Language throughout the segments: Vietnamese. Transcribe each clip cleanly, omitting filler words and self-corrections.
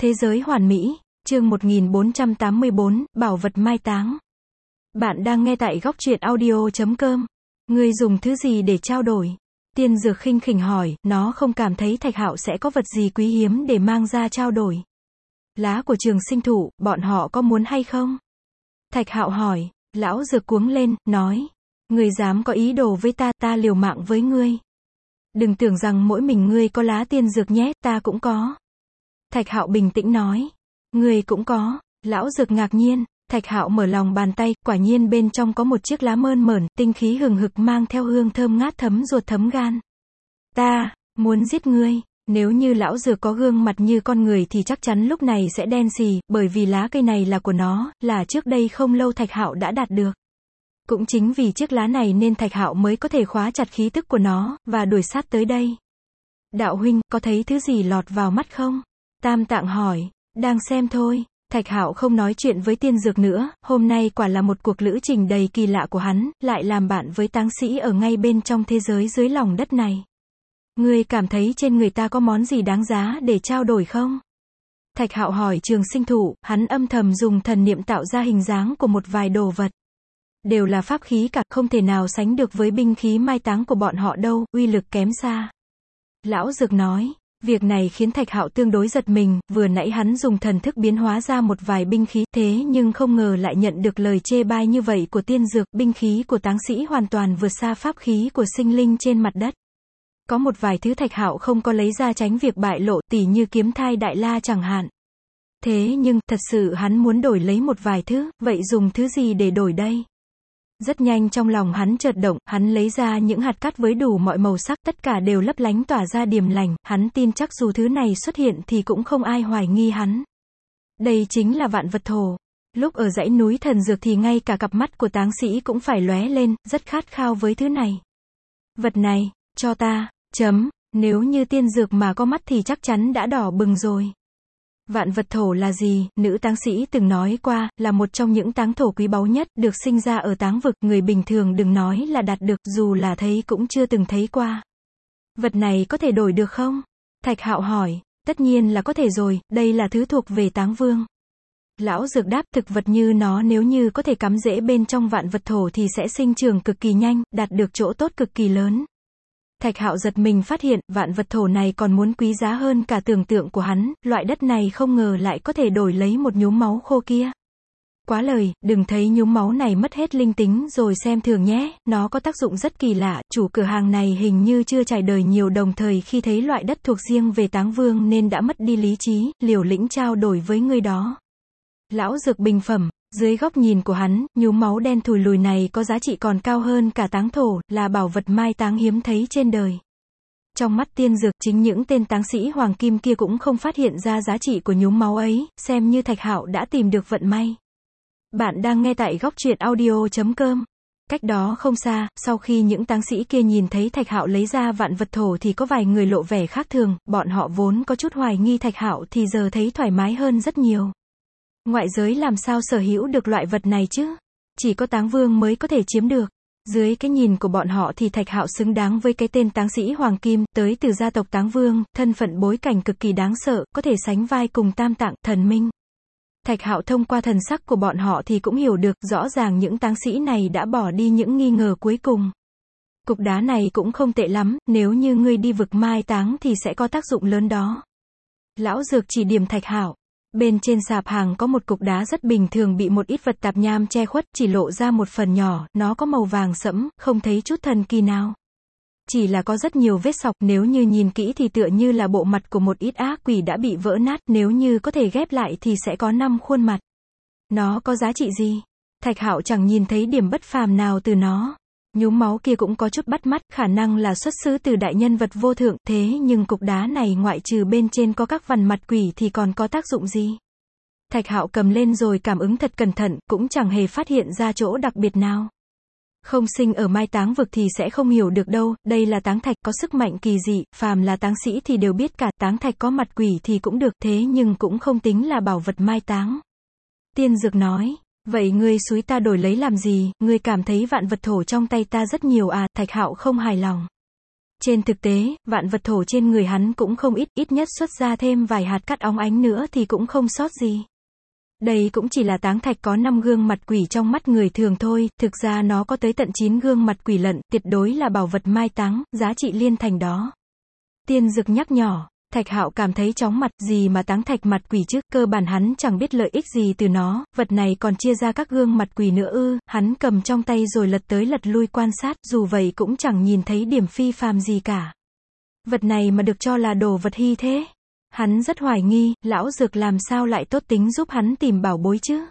Thế giới hoàn mỹ, chương 1484, bảo vật mai táng. Bạn đang nghe tại góc truyện audio.com. Ngươi dùng thứ gì để trao đổi? Tiên Dược khinh khỉnh hỏi, nó không cảm thấy Thạch Hạo sẽ có vật gì quý hiếm để mang ra trao đổi. Lá của Trường Sinh Thụ, bọn họ có muốn hay không? Thạch Hạo hỏi, lão Dược cuống lên, nói. Ngươi dám có ý đồ với ta, ta liều mạng với ngươi. Đừng tưởng rằng mỗi mình ngươi có lá tiên dược nhé, ta cũng có. Thạch Hạo bình tĩnh nói. Ngươi cũng có. Lão Dược ngạc nhiên. Thạch Hạo mở lòng bàn tay, quả nhiên bên trong có một chiếc lá mơn mởn, tinh khí hừng hực mang theo hương thơm ngát thấm ruột thấm gan. Ta muốn giết ngươi. Nếu như lão Dược có gương mặt như con người thì chắc chắn lúc này sẽ đen xì, bởi vì lá cây này là của nó, là trước đây không lâu Thạch Hạo đã đạt được. Cũng chính vì chiếc lá này nên Thạch Hạo mới có thể khóa chặt khí tức của nó, và đuổi sát tới đây. Đạo huynh, có thấy thứ gì lọt vào mắt không? Tam Tạng hỏi. Đang xem thôi. Thạch Hạo không nói chuyện với Tiên Dược nữa, hôm nay quả là một cuộc lữ trình đầy kỳ lạ của hắn, lại làm bạn với táng sĩ ở ngay bên trong thế giới dưới lòng đất này. Ngươi cảm thấy trên người ta có món gì đáng giá để trao đổi không? Thạch Hạo hỏi Trường Sinh Thụ, hắn âm thầm dùng thần niệm tạo ra hình dáng của một vài đồ vật. Đều là pháp khí cả, không thể nào sánh được với binh khí mai táng của bọn họ đâu, uy lực kém xa. Lão Dược nói, việc này khiến Thạch Hạo tương đối giật mình, vừa nãy hắn dùng thần thức biến hóa ra một vài binh khí, thế nhưng không ngờ lại nhận được lời chê bai như vậy của Tiên Dược, binh khí của táng sĩ hoàn toàn vượt xa pháp khí của sinh linh trên mặt đất. Có một vài thứ Thạch Hạo không có lấy ra tránh việc bại lộ, tỉ như kiếm thai đại la chẳng hạn. Thế nhưng, thật sự hắn muốn đổi lấy một vài thứ, vậy dùng thứ gì để đổi đây? Rất nhanh trong lòng hắn chợt động, hắn lấy ra những hạt cát với đủ mọi màu sắc, tất cả đều lấp lánh tỏa ra điềm lành, hắn tin chắc dù thứ này xuất hiện thì cũng không ai hoài nghi hắn. Đây chính là vạn vật thổ. Lúc ở dãy núi thần dược thì ngay cả cặp mắt của táng sĩ cũng phải lóe lên, rất khát khao với thứ này. Vật này, cho ta, nếu như tiên dược mà có mắt thì chắc chắn đã đỏ bừng rồi. Vạn vật thổ là gì? Nữ táng sĩ từng nói qua, là một trong những táng thổ quý báu nhất, được sinh ra ở táng vực, người bình thường đừng nói là đạt được, dù là thấy cũng chưa từng thấy qua. Vật này có thể đổi được không? Thạch Hạo hỏi. Tất nhiên là có thể rồi, đây là thứ thuộc về táng vương. Lão Dược đáp, thực vật như nó nếu như có thể cắm rễ bên trong vạn vật thổ thì sẽ sinh trưởng cực kỳ nhanh, đạt được chỗ tốt cực kỳ lớn. Thạch Hạo giật mình phát hiện, vạn vật thổ này còn muốn quý giá hơn cả tưởng tượng của hắn, loại đất này không ngờ lại có thể đổi lấy một nhúm máu khô kia. Quá lời, đừng thấy nhúm máu này mất hết linh tính rồi xem thường nhé, nó có tác dụng rất kỳ lạ, chủ cửa hàng này hình như chưa trải đời nhiều đồng thời khi thấy loại đất thuộc riêng về táng vương nên đã mất đi lý trí, liều lĩnh trao đổi với người đó. Lão Dược bình phẩm. Dưới góc nhìn của hắn, nhúm máu đen thùi lùi này có giá trị còn cao hơn cả táng thổ, là bảo vật mai táng hiếm thấy trên đời. Trong mắt Tiên Dược, chính những tên táng sĩ hoàng kim kia cũng không phát hiện ra giá trị của nhúm máu ấy, xem như Thạch Hạo đã tìm được vận may. Bạn đang nghe tại góc truyện audio.com. Cách đó không xa, sau khi những táng sĩ kia nhìn thấy Thạch Hạo lấy ra vạn vật thổ thì có vài người lộ vẻ khác thường, bọn họ vốn có chút hoài nghi Thạch Hạo thì giờ thấy thoải mái hơn rất nhiều. Ngoại giới làm sao sở hữu được loại vật này chứ? Chỉ có táng vương mới có thể chiếm được. Dưới cái nhìn của bọn họ thì Thạch Hạo xứng đáng với cái tên táng sĩ hoàng kim, tới từ gia tộc táng vương, thân phận bối cảnh cực kỳ đáng sợ, có thể sánh vai cùng Tam Tạng, thần minh. Thạch Hạo thông qua thần sắc của bọn họ thì cũng hiểu được, rõ ràng những táng sĩ này đã bỏ đi những nghi ngờ cuối cùng. Cục đá này cũng không tệ lắm, nếu như ngươi đi vực mai táng thì sẽ có tác dụng lớn đó. Lão Dược chỉ điểm Thạch Hạo. Bên trên sạp hàng có một cục đá rất bình thường bị một ít vật tạp nham che khuất, chỉ lộ ra một phần nhỏ, nó có màu vàng sẫm, không thấy chút thần kỳ nào. Chỉ là có rất nhiều vết sọc, nếu như nhìn kỹ thì tựa như là bộ mặt của một ít ác quỷ đã bị vỡ nát, nếu như có thể ghép lại thì sẽ có 5 khuôn mặt. Nó có giá trị gì? Thạch Hạo chẳng nhìn thấy điểm bất phàm nào từ nó. Nhúm máu kia cũng có chút bắt mắt, khả năng là xuất xứ từ đại nhân vật vô thượng, thế nhưng cục đá này ngoại trừ bên trên có các vằn mặt quỷ thì còn có tác dụng gì? Thạch Hạo cầm lên rồi cảm ứng thật cẩn thận, cũng chẳng hề phát hiện ra chỗ đặc biệt nào. Không sinh ở mai táng vực thì sẽ không hiểu được đâu, đây là táng thạch có sức mạnh kỳ dị, phàm là táng sĩ thì đều biết cả, táng thạch có mặt quỷ thì cũng được, thế nhưng cũng không tính là bảo vật mai táng. Tiên Dược nói. Vậy ngươi xúi ta đổi lấy làm gì, ngươi cảm thấy vạn vật thổ trong tay ta rất nhiều à? Thạch Hạo không hài lòng. Trên thực tế, vạn vật thổ trên người hắn cũng không ít nhất xuất ra thêm vài hạt cát óng ánh nữa thì cũng không sót gì. Đây cũng chỉ là táng thạch có 5 gương mặt quỷ trong mắt người thường thôi, thực ra nó có tới tận 9 gương mặt quỷ lận, tuyệt đối là bảo vật mai táng, giá trị liên thành đó. Tiên Dực nhắc nhỏ. Thạch Hạo cảm thấy chóng mặt, gì mà táng thạch mặt quỷ chứ, cơ bản hắn chẳng biết lợi ích gì từ nó, vật này còn chia ra các gương mặt quỷ nữa ư, hắn cầm trong tay rồi lật tới lật lui quan sát, dù vậy cũng chẳng nhìn thấy điểm phi phàm gì cả. Vật này mà được cho là đồ vật hy thế. Hắn rất hoài nghi, lão dược làm sao lại tốt tính giúp hắn tìm bảo bối chứ.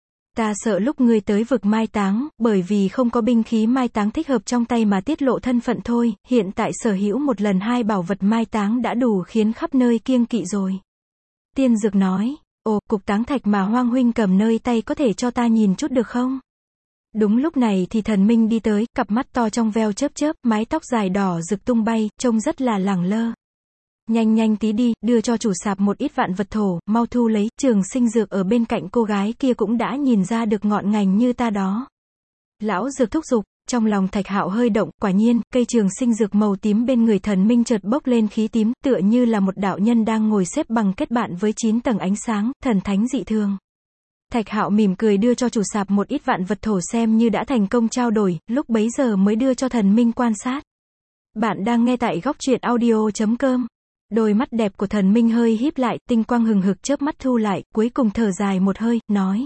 Ta sợ lúc ngươi tới vực mai táng, bởi vì không có binh khí mai táng thích hợp trong tay mà tiết lộ thân phận thôi, hiện tại sở hữu một lần 2 bảo vật mai táng đã đủ khiến khắp nơi kiêng kỵ rồi. Tiên Dược nói, ồ, cục táng thạch mà Hoang huynh cầm nơi tay có thể cho ta nhìn chút được không? Đúng lúc này thì Thần Minh đi tới, cặp mắt to trong veo chớp chớp, mái tóc dài đỏ rực tung bay, trông rất là lẳng lơ. Nhanh nhanh tí đi, đưa cho chủ sạp một ít vạn vật thổ, mau thu lấy, Trường Sinh Dược ở bên cạnh cô gái kia cũng đã nhìn ra được ngọn ngành như ta đó. Lão Dược thúc giục, trong lòng Thạch Hạo hơi động, quả nhiên, cây Trường Sinh Dược màu tím bên người Thần Minh chợt bốc lên khí tím, tựa như là một đạo nhân đang ngồi xếp bằng kết bạn với 9 tầng ánh sáng, thần thánh dị thường. Thạch Hạo mỉm cười đưa cho chủ sạp một ít vạn vật thổ xem như đã thành công trao đổi, lúc bấy giờ mới đưa cho Thần Minh quan sát. Bạn đang nghe tại góc truyện audio.com. Đôi mắt đẹp của Thần Minh hơi híp lại, tinh quang hừng hực chớp mắt thu lại, cuối cùng thở dài một hơi, nói.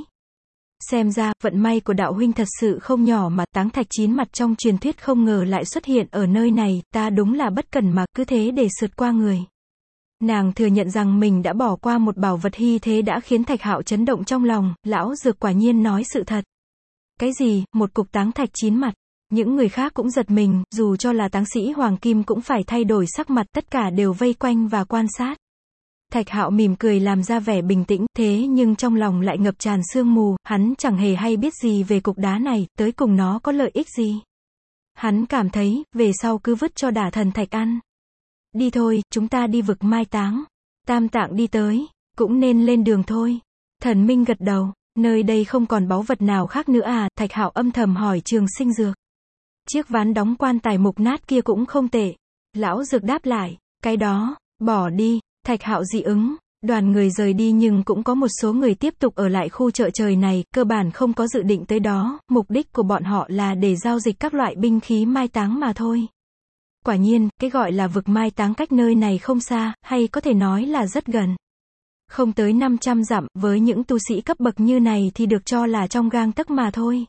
Xem ra, vận may của đạo huynh thật sự không nhỏ mà, táng thạch 9 mặt trong truyền thuyết không ngờ lại xuất hiện ở nơi này, ta đúng là bất cẩn mà, cứ thế để sượt qua người. Nàng thừa nhận rằng mình đã bỏ qua một bảo vật hy thế đã khiến Thạch Hạo chấn động trong lòng, lão dược quả nhiên nói sự thật. Cái gì, một cục táng thạch 9 mặt? Những người khác cũng giật mình, dù cho là táng sĩ Hoàng Kim cũng phải thay đổi sắc mặt, tất cả đều vây quanh và quan sát. Thạch Hạo mỉm cười làm ra vẻ bình tĩnh, thế nhưng trong lòng lại ngập tràn sương mù, hắn chẳng hề hay biết gì về cục đá này, tới cùng nó có lợi ích gì. Hắn cảm thấy, về sau cứ vứt cho đả thần thạch ăn. Đi thôi, chúng ta đi vực mai táng. Tam Tạng đi tới, cũng nên lên đường thôi. Thần Minh gật đầu, nơi đây không còn báu vật nào khác nữa à, Thạch Hạo âm thầm hỏi Trường Sinh Dược. Chiếc ván đóng quan tài mục nát kia cũng không tệ. Lão Dược đáp lại, cái đó, bỏ đi. Thạch Hạo dị ứng, đoàn người rời đi nhưng cũng có một số người tiếp tục ở lại khu chợ trời này, cơ bản không có dự định tới đó, mục đích của bọn họ là để giao dịch các loại binh khí mai táng mà thôi. Quả nhiên, cái gọi là vực mai táng cách nơi này không xa, hay có thể nói là rất gần. Không tới 500 dặm, với những tu sĩ cấp bậc như này thì được cho là trong gang tấc mà thôi.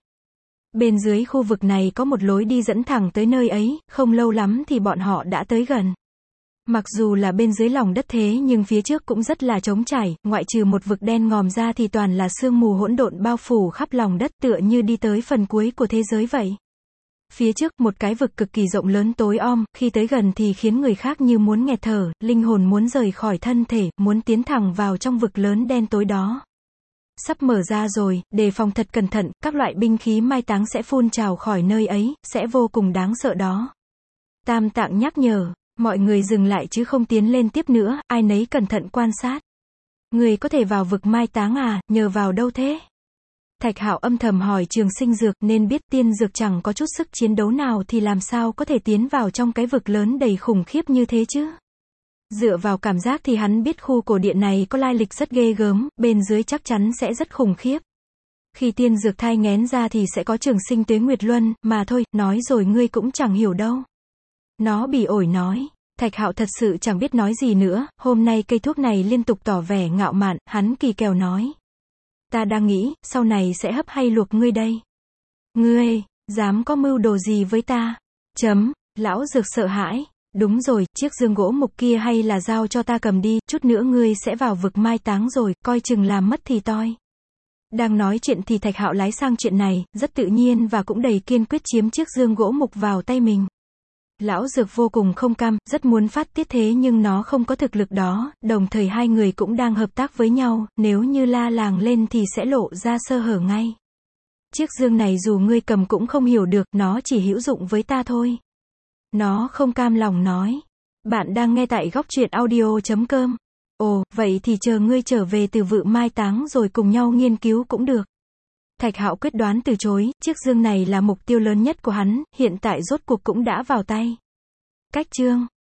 Bên dưới khu vực này có một lối đi dẫn thẳng tới nơi ấy, không lâu lắm thì bọn họ đã tới gần. Mặc dù là bên dưới lòng đất thế nhưng phía trước cũng rất là trống trải, ngoại trừ một vực đen ngòm ra thì toàn là sương mù hỗn độn bao phủ khắp lòng đất tựa như đi tới phần cuối của thế giới vậy. Phía trước, một cái vực cực kỳ rộng lớn tối om, khi tới gần thì khiến người khác như muốn nghẹt thở, linh hồn muốn rời khỏi thân thể, muốn tiến thẳng vào trong vực lớn đen tối đó. Sắp mở ra rồi, đề phòng thật cẩn thận, các loại binh khí mai táng sẽ phun trào khỏi nơi ấy, sẽ vô cùng đáng sợ đó. Tam Tạng nhắc nhở, mọi người dừng lại chứ không tiến lên tiếp nữa, ai nấy cẩn thận quan sát. Người có thể vào vực mai táng à, nhờ vào đâu thế? Thạch Hạo âm thầm hỏi Trường Sinh Dược, nên biết Tiên Dược chẳng có chút sức chiến đấu nào thì làm sao có thể tiến vào trong cái vực lớn đầy khủng khiếp như thế chứ? Dựa vào cảm giác thì hắn biết khu cổ điện này có lai lịch rất ghê gớm, bên dưới chắc chắn sẽ rất khủng khiếp. Khi Tiên Dược thai nghén ra thì sẽ có Trường Sinh Tuế Nguyệt Luân, mà thôi, nói rồi ngươi cũng chẳng hiểu đâu. Nó bỉ ổi nói. Thạch Hạo thật sự chẳng biết nói gì nữa, hôm nay cây thuốc này liên tục tỏ vẻ ngạo mạn, hắn kỳ kèo nói. Ta đang nghĩ, sau này sẽ hấp hay luộc ngươi đây. Ngươi, dám có mưu đồ gì với ta? Lão Dược sợ hãi. Đúng rồi, chiếc dương gỗ mục kia hay là giao cho ta cầm đi, chút nữa ngươi sẽ vào vực mai táng rồi, coi chừng làm mất thì toi. Đang nói chuyện thì Thạch Hạo lái sang chuyện này, rất tự nhiên và cũng đầy kiên quyết chiếm chiếc dương gỗ mục vào tay mình. Lão Dược vô cùng không cam, rất muốn phát tiết thế nhưng nó không có thực lực đó, đồng thời hai người cũng đang hợp tác với nhau, nếu như la làng lên thì sẽ lộ ra sơ hở ngay. Chiếc dương này dù ngươi cầm cũng không hiểu được, nó chỉ hữu dụng với ta thôi. Nó không cam lòng nói. Bạn đang nghe tại góc truyện audio.com. Ồ, vậy thì chờ ngươi trở về từ vự mai táng rồi cùng nhau nghiên cứu cũng được. Thạch Hạo quyết đoán từ chối, chiếc dương này là mục tiêu lớn nhất của hắn, hiện tại rốt cuộc cũng đã vào tay. Cách chương